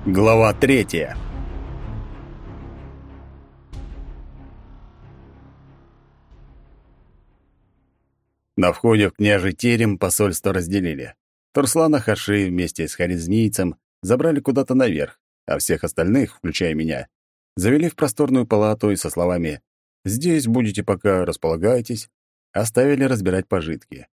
Глава 3. На входе в княжий терем посольство разделили. Турслана Хаши вместе с Харизнийцем забрали куда-то наверх, а всех остальных, включая меня, завели в просторную палату и со словами «Здесь будете, пока располагайтесь», оставили разбирать пожитки.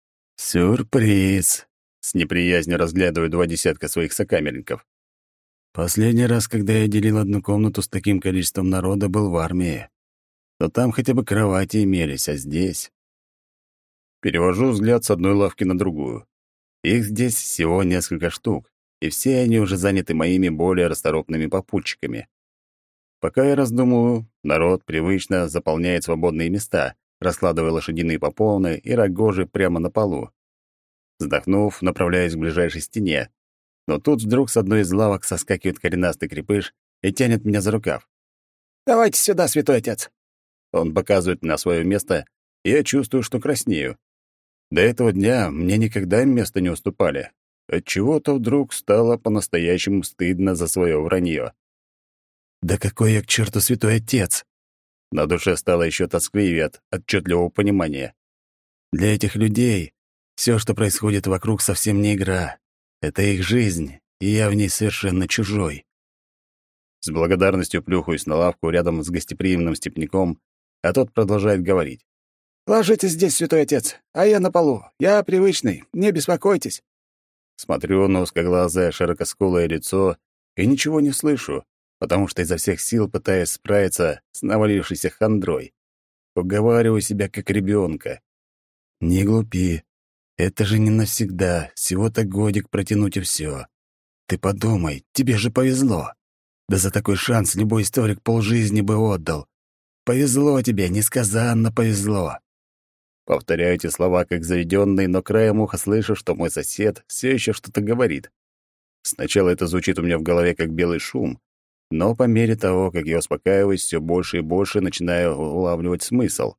«Сюрприз!» — с неприязнью разглядываю 20 своих сокамерников. Последний раз, когда я делил одну комнату с таким количеством народа, был в армии. Но там хотя бы кровати имелись, а здесь... Перевожу взгляд с одной лавки на другую. Их здесь всего несколько штук, и все они уже заняты моими более расторопными попутчиками. Пока я раздумываю, народ привычно заполняет свободные места, раскладывая лошадиные попоны и рогожи прямо на полу. Вздохнув, направляюсь к ближайшей стене, но тут вдруг с одной из лавок соскакивает коренастый крепыш и тянет меня за рукав. «Давайте сюда, святой отец!» Он показывает на свое место, и я чувствую, что краснею. До этого дня мне никогда места не уступали. Отчего-то вдруг стало по-настоящему стыдно за свое вранье. «Да какой я к черту святой отец!» На душе стало еще тоскливее от отчетливого понимания. Для этих людей все, что происходит вокруг, совсем не игра. Это их жизнь, и я в ней совершенно чужой. С благодарностью плюхаюсь на лавку рядом с гостеприимным степняком, а тот продолжает говорить. «Ложитесь здесь, святой отец, а я на полу. Я привычный, не беспокойтесь». Смотрю на узкоглазое, широкоскулое лицо и ничего не слышу, потому что изо всех сил пытаюсь справиться с навалившейся хандрой. Уговариваю себя как ребенка. «Не глупи. Это же не навсегда, всего-то годик протянуть и все. Ты подумай, тебе же повезло. Да за такой шанс любой историк полжизни бы отдал. Повезло тебе, несказанно повезло». Повторяю эти слова как заведенный, но краем уха слышу, что мой сосед все еще что-то говорит. Сначала это звучит у меня в голове как белый шум, но по мере того, как я успокаиваюсь, все больше и больше начинаю улавливать смысл.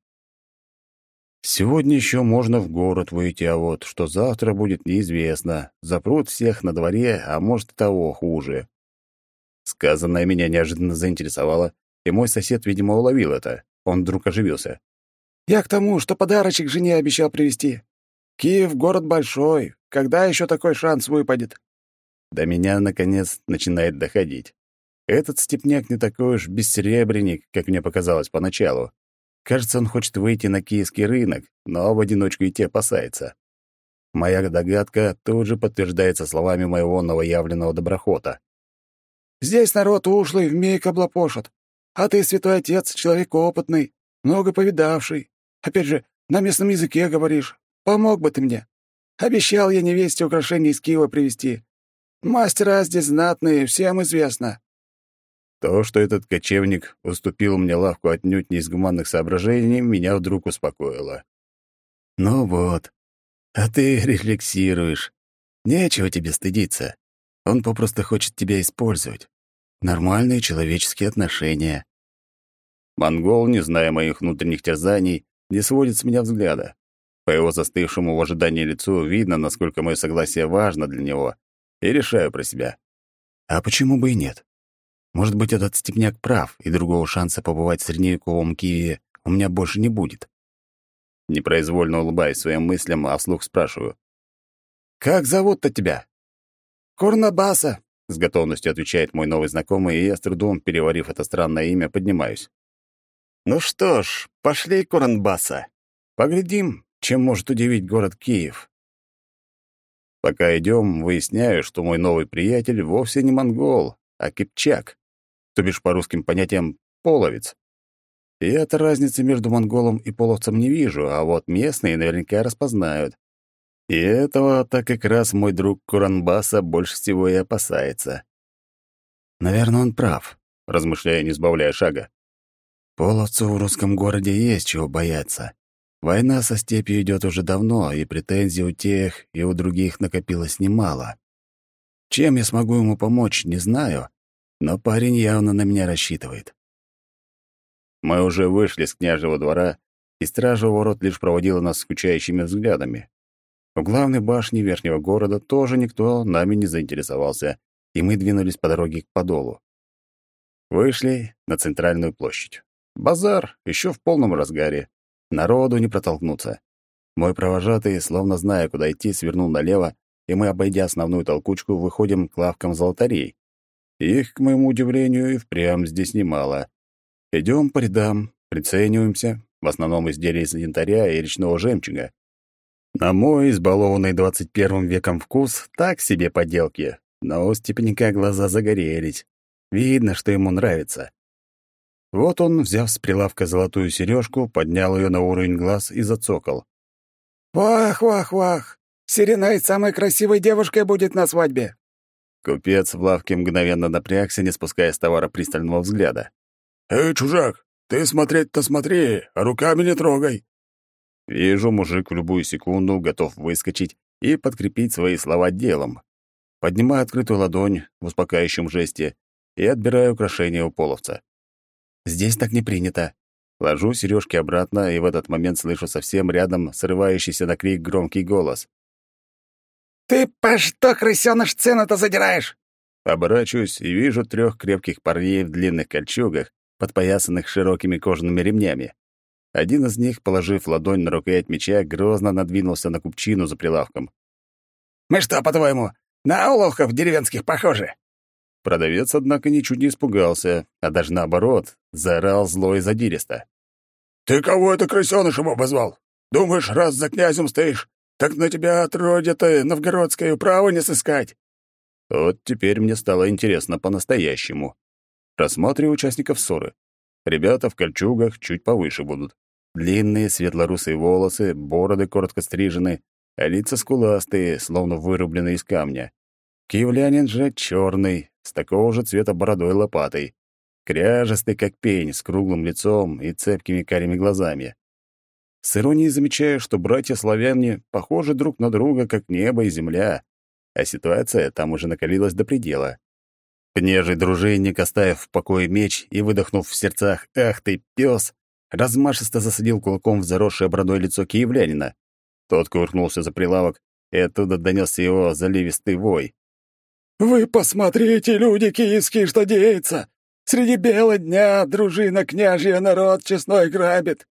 Сегодня еще можно в город выйти, а вот что завтра будет неизвестно. Запрут всех на дворе, а может и того хуже. Сказанное меня неожиданно заинтересовало, и мой сосед, видимо, уловил это. Он вдруг оживился. «Я к тому, что подарочек жене обещал привезти. Киев — город большой. Когда еще такой шанс выпадет?» До меня, наконец, начинает доходить. Этот степняк не такой уж бессеребренник, как мне показалось поначалу. Кажется, он хочет выйти на киевский рынок, но в одиночку идти опасается. Моя догадка тут же подтверждается словами моего новоявленного доброхота. «Здесь народ ушлый, вмиг облапошат. А ты, святой отец, человек опытный, много повидавший. Опять же, на местном языке говоришь. Помог бы ты мне. Обещал я невесте украшения из Киева привезти. Мастера здесь знатные, всем известно». То, что этот кочевник уступил мне лавку отнюдь не из гуманных соображений, меня вдруг успокоило. «Ну вот, а ты рефлексируешь. Нечего тебе стыдиться. Он попросту хочет тебя использовать. Нормальные человеческие отношения». Монгол, не зная моих внутренних терзаний, не сводит с меня взгляда. По его застывшему в ожидании лицу видно, насколько мое согласие важно для него, и решаю про себя. А почему бы и нет? Может быть, этот степняк прав, и другого шанса побывать в средневековом Киеве у меня больше не будет. Непроизвольно улыбаюсь своим мыслям, а вслух спрашиваю. «Как зовут-то тебя?» «Курнабаса», — с готовностью отвечает мой новый знакомый, и я, с трудом переварив это странное имя, поднимаюсь. «Ну что ж, пошли, Курнабаса. Поглядим, чем может удивить город Киев». Пока идем, выясняю, что мой новый приятель вовсе не монгол, а кипчак, то бишь по русским понятиям половец. И этой разницы между монголом и половцем не вижу, а вот местные наверняка распознают. И этого-то как раз мой друг Куранбаса больше всего и опасается. Наверное, он прав, размышляя, не сбавляя шага. Половцу в русском городе есть чего бояться. Война со степью идет уже давно, и претензий у тех и у других накопилось немало. Чем я смогу ему помочь, не знаю, но парень явно на меня рассчитывает. Мы уже вышли с княжьего двора, и стража у ворот лишь проводила нас скучающими взглядами. В главной башне верхнего города тоже никто нами не заинтересовался, и мы двинулись по дороге к подолу. Вышли на центральную площадь. Базар еще в полном разгаре. Народу не протолкнуться. Мой провожатый, словно зная, куда идти, свернул налево, и мы, обойдя основную толкучку, выходим к лавкам золотарей. Их, к моему удивлению, и впрямь здесь немало. Идем по рядам, прицениваемся, в основном изделия из янтаря и речного жемчуга. На мой избалованный 21 веком вкус так себе поделки, но у степняка глаза загорелись. Видно, что ему нравится. Вот он, взяв с прилавка золотую сережку, поднял ее на уровень глаз и зацокал. «Вах, вах, вах! Сиренайт самой красивой девушкой будет на свадьбе!» Купец в лавке мгновенно напрягся, не спуская с товара пристального взгляда. «Эй, чужак, ты смотреть-то смотри, а руками не трогай!» Вижу, мужик в любую секунду готов выскочить и подкрепить свои слова делом. Поднимаю открытую ладонь в успокаивающем жесте и отбираю украшение у половца. Здесь так не принято. Ложу сережки обратно, и в этот момент слышу совсем рядом срывающийся на крик громкий голос. «Ты по что, крысёныш, цену-то задираешь?» Оборачиваюсь и вижу 3 крепких парней в длинных кольчугах, подпоясанных широкими кожаными ремнями. Один из них, положив ладонь на рукоять меча, грозно надвинулся на купчину за прилавком. «Мы что, по-твоему, на оловков деревенских похожи?» Продавец, однако, ничуть не испугался, а даже наоборот, заорал зло и задиристо. «Ты кого это крысёнышем обозвал? Думаешь, раз за князем стоишь, так на тебя отродье-то новгородское право не сыскать?» Вот теперь мне стало интересно по-настоящему. Рассматриваю участников ссоры. Ребята в кольчугах чуть повыше будут. Длинные светло-русые волосы, бороды коротко стрижены, а лица скуластые, словно вырубленные из камня. Киевлянин же черный, с такого же цвета бородой лопатой. Кряжестый, как пень, с круглым лицом и цепкими карими глазами. С иронией замечаю, что братья-славяне похожи друг на друга, как небо и земля, а ситуация там уже накалилась до предела. Княжий дружинник, оставив в покое меч и выдохнув в сердцах «Ах ты, пёс!», размашисто засадил кулаком в заросшее бородой лицо киевлянина. Тот кувыркнулся за прилавок, и оттуда донёсся его заливистый вой. «Вы посмотрите, люди киевские, что деется! Среди бела дня дружина княжья народ честной грабит!»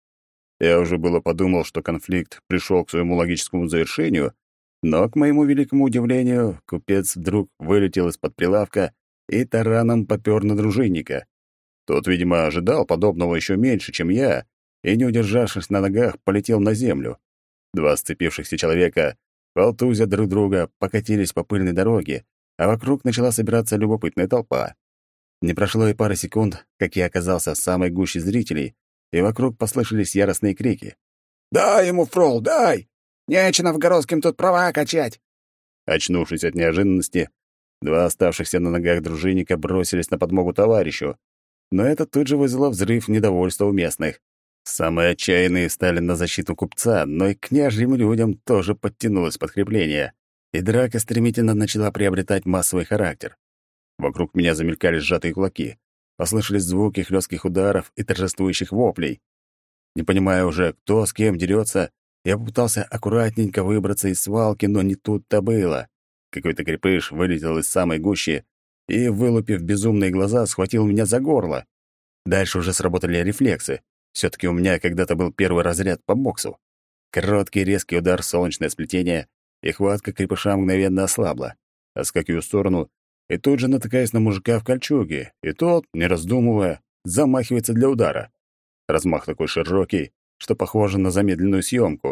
Я уже было подумал, что конфликт пришел к своему логическому завершению, но, к моему великому удивлению, купец вдруг вылетел из-под прилавка и тараном попёр на дружинника. Тот, видимо, ожидал подобного еще меньше, чем я, и, не удержавшись на ногах, полетел на землю. 2 сцепившихся человека, волтузя друг друга, покатились по пыльной дороге, а вокруг начала собираться любопытная толпа. Не прошло и пары секунд, как я оказался в самой гуще зрителей, и вокруг послышались яростные крики. «Дай ему, фрол, дай! Нече новгородским тут права качать!» Очнувшись от неожиданности, 2 оставшихся на ногах дружинника бросились на подмогу товарищу, но это тут же вызвало взрыв недовольства у местных. Самые отчаянные стали на защиту купца, но и к княжьим людям тоже подтянулось подкрепление, и драка стремительно начала приобретать массовый характер. Вокруг меня замелькали сжатые кулаки, послышались звуки хлестких ударов и торжествующих воплей. Не понимая уже, кто с кем дерется, я попытался аккуратненько выбраться из свалки, но не тут-то было. Какой-то крепыш вылетел из самой гущи и, вылупив безумные глаза, схватил меня за горло. Дальше уже сработали рефлексы. Все-таки у меня когда-то был первый разряд по боксу. Короткий резкий удар в солнечное сплетение, и хватка крепыша мгновенно ослабла. Отскакиваю в сторону и тут же натыкаюсь на мужика в кольчуге, и тот, не раздумывая, замахивается для удара. Размах такой широкий, что похоже на замедленную съемку.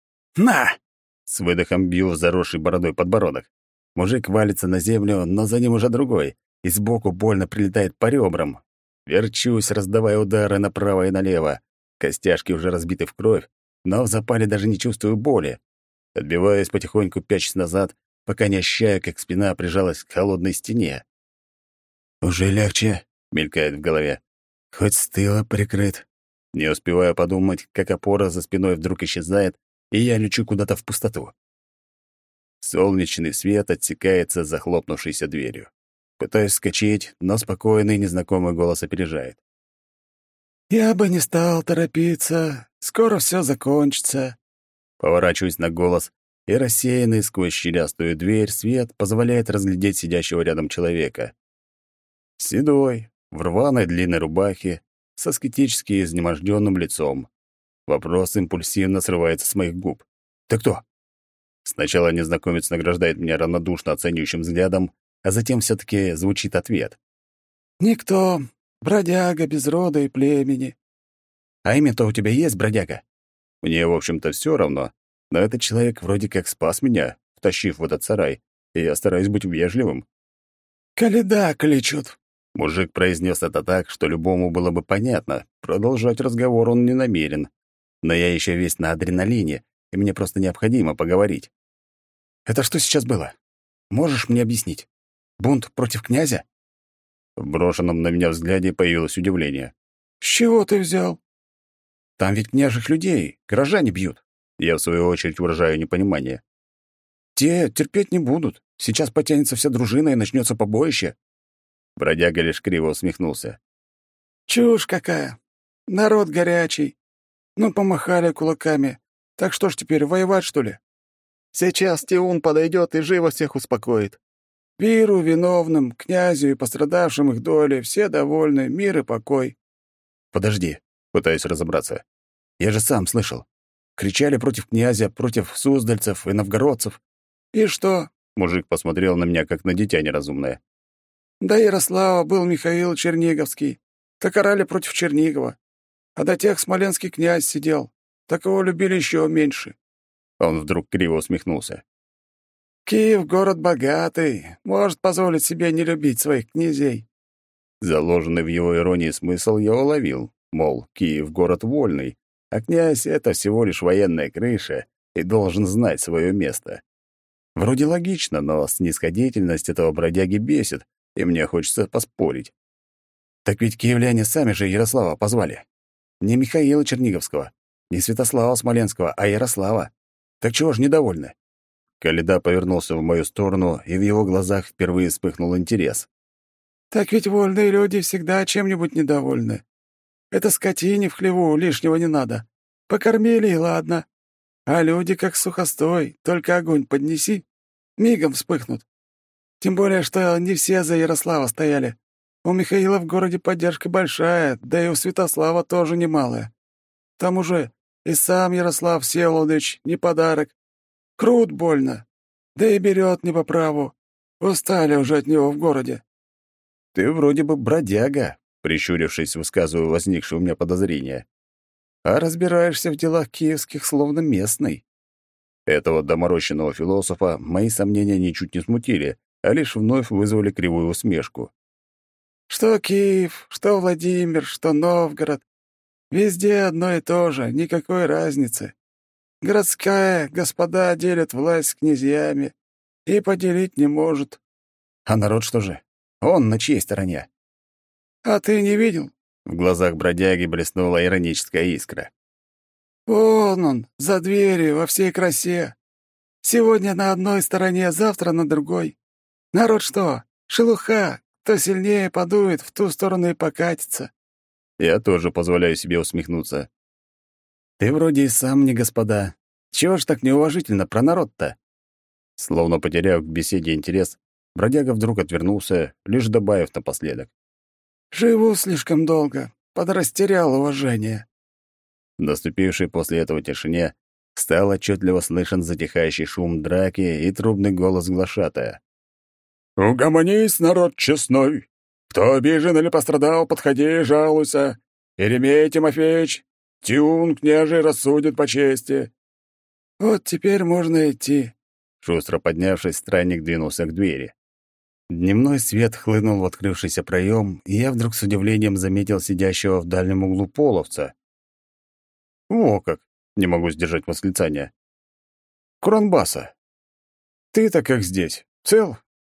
«На!» — с выдохом бью в заросший бородой подбородок. Мужик валится на землю, но за ним уже другой, и сбоку больно прилетает по ребрам. Верчусь, раздавая удары направо и налево. Костяшки уже разбиты в кровь, но в запале даже не чувствую боли. Отбиваясь потихоньку, пячусь назад, пока не ощущаю, как спина прижалась к холодной стене. «Уже легче», — мелькает в голове. «Хоть с тыла прикрыт». Не успеваю подумать, как опора за спиной вдруг исчезает, и я лечу куда-то в пустоту. Солнечный свет отсекается захлопнувшейся дверью. Пытаюсь вскочить, но спокойный незнакомый голос опережает. «Я бы не стал торопиться. Скоро все закончится». Поворачиваюсь на голос и рассеянный сквозь щелястую дверь свет позволяет разглядеть сидящего рядом человека. Седой, в рваной длинной рубахе, с аскетически изнемождённым лицом. Вопрос импульсивно срывается с моих губ. «Ты кто?» Сначала незнакомец награждает меня равнодушно оценивающим взглядом, а затем все-таки звучит ответ. «Никто. Бродяга без рода и племени». «А имя-то у тебя есть, бродяга?» Мне, в общем-то, все равно, но этот человек вроде как спас меня, втащив в этот сарай, и я стараюсь быть вежливым. «Коляда кличут». Мужик произнес это так, что любому было бы понятно. Продолжать разговор он не намерен. Но я еще весь на адреналине, и мне просто необходимо поговорить. «Это что сейчас было? Можешь мне объяснить? Бунт против князя?» В брошенном на меня взгляде появилось удивление. «С чего ты взял?» «Там ведь княжих людей, горожане бьют». Я, в свою очередь, выражаю непонимание. «Те терпеть не будут. Сейчас потянется вся дружина и начнется побоище». Бродяга лишь криво усмехнулся. «Чушь какая! Народ горячий. Ну, помахали кулаками. Так что ж теперь, воевать, что ли?» «Сейчас Тиун подойдет и живо всех успокоит». «Пиру, виновным, князю и пострадавшим их доли, все довольны, мир и покой». «Подожди», — пытаюсь разобраться. «Я же сам слышал. Кричали против князя, против суздальцев и новгородцев». «И что?» — мужик посмотрел на меня, как на дитя неразумное. «До Ярослава был Михаил Черниговский. Так орали против Чернигова. А до тех смоленский князь сидел. Так его любили еще меньше». Он вдруг криво усмехнулся. «Киев — город богатый, может позволить себе не любить своих князей». Заложенный в его иронии смысл я уловил. Мол, Киев — город вольный, а князь — это всего лишь военная крыша и должен знать свое место. Вроде логично, но снисходительность этого бродяги бесит, и мне хочется поспорить. Так ведь киевляне сами же Ярослава позвали. Не Михаила Черниговского, не Святослава Смоленского, а Ярослава. Так чего ж недовольны? Коляда повернулся в мою сторону, и в его глазах впервые вспыхнул интерес. «Так ведь вольные люди всегда чем-нибудь недовольны. Это скотине в хлеву лишнего не надо. Покормили, и ладно. А люди как сухостой, только огонь поднеси, мигом вспыхнут. Тем более, что не все за Ярослава стояли. У Михаила в городе поддержка большая, да и у Святослава тоже немалая. К тому же и сам Ярослав Всеволодович не подарок. Крут больно, да и берет не по праву. Устали уже от него в городе». «Ты вроде бы бродяга», — прищурившись, высказываю возникшее у меня подозрение. «А разбираешься в делах киевских словно местный». Этого доморощенного философа мои сомнения ничуть не смутили, а лишь вновь вызвали кривую усмешку. «Что Киев, что Владимир, что Новгород. Везде одно и то же, никакой разницы. Городская господа делят власть с князьями и поделить не может». «А народ что же? Он на чьей стороне?» «А ты не видел?» В глазах бродяги блеснула ироническая искра. «Вон он, за дверью, во всей красе. Сегодня на одной стороне, завтра на другой. Народ что? Шелуха. Кто сильнее подует, в ту сторону и покатится». Я тоже позволяю себе усмехнуться. «Ты вроде и сам не господа. Чего ж так неуважительно про народ-то?» Словно потеряв к беседе интерес, бродяга вдруг отвернулся, лишь добавив напоследок. «Живу слишком долго, подрастерял уважение». В наступившей после этого тишине стал отчетливо слышен затихающий шум драки и трубный голос глашатая. «Угомонись, народ честной! Кто обижен или пострадал, подходи и жалуйся. Еремей Тимофеевич, Тиун княжий рассудит по чести». «Вот теперь можно идти». Шустро поднявшись, странник двинулся к двери. Дневной свет хлынул в открывшийся проем, и я вдруг с удивлением заметил сидящего в дальнем углу половца. «О как!» — не могу сдержать восклицания. «Куранбаса, ты-то как здесь? Цел?»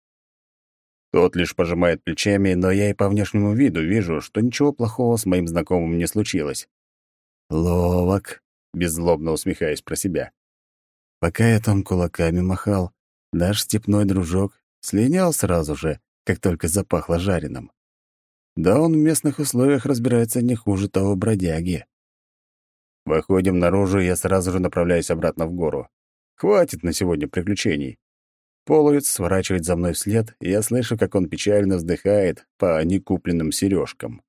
Тот лишь пожимает плечами, но я и по внешнему виду вижу, что ничего плохого с моим знакомым не случилось. «Ловок», — беззлобно усмехаясь про себя. Пока я там кулаками махал, наш степной дружок слинял сразу же, как только запахло жареным. Да он в местных условиях разбирается не хуже того бродяги. Выходим наружу, и я сразу же направляюсь обратно в гору. Хватит на сегодня приключений. Половец сворачивает за мной вслед, и я слышу, как он печально вздыхает по некупленным сережкам.